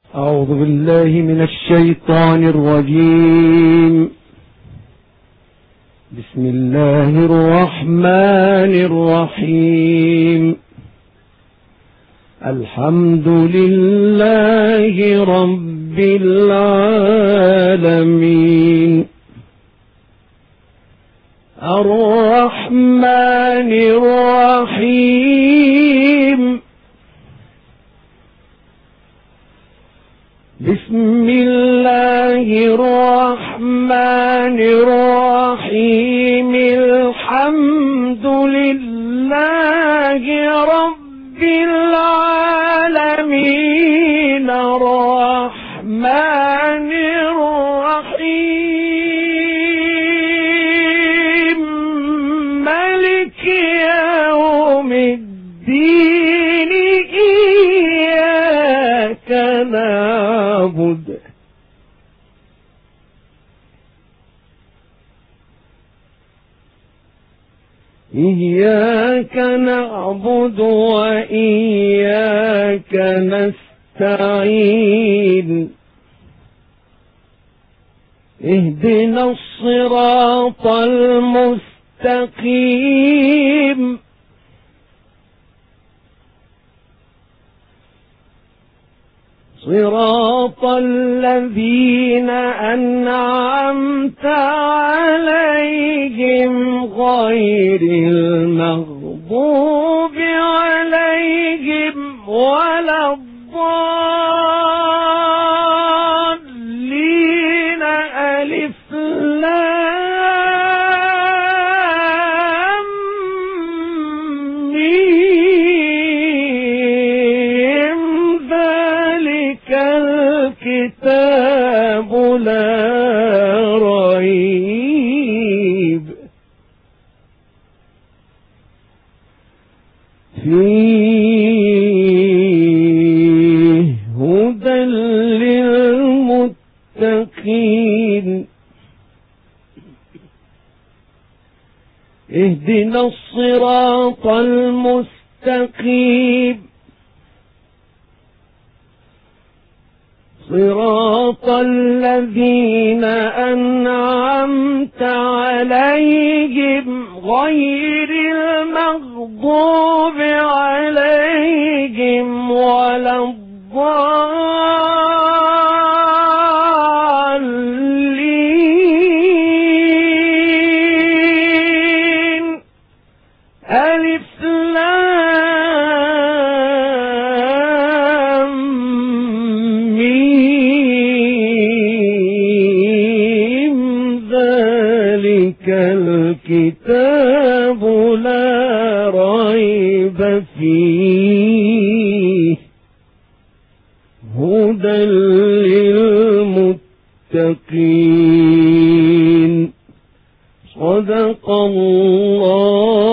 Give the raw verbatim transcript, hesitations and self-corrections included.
أعوذ بالله من الشيطان الرجيم. بسم الله الرحمن الرحيم. الحمد لله رب العالمين، الرحمن الرحيم، بسم الله الرحمن الرحيم. الحمد لله رب العالمين، الرحمن الرحيم، ملك يوم الدين، إياك نعبد إياك نعبد وإياك نستعين. اهدنا الصراط المستقيم، صراط الذين أنعمت عليهم غير المغضوب عليهم ولا الضالين. ألف لام ميم، ذلك الكتاب لا ريب فيه هدى للمتقين. اهدنا الصراط المستقيم، صراط الذين أنعمت عليهم غير المغضوب عليهم ولا الضالين. ألف لام ميم، ذلك الكتاب لا ريب فيه هدى للمتقين. صدق الله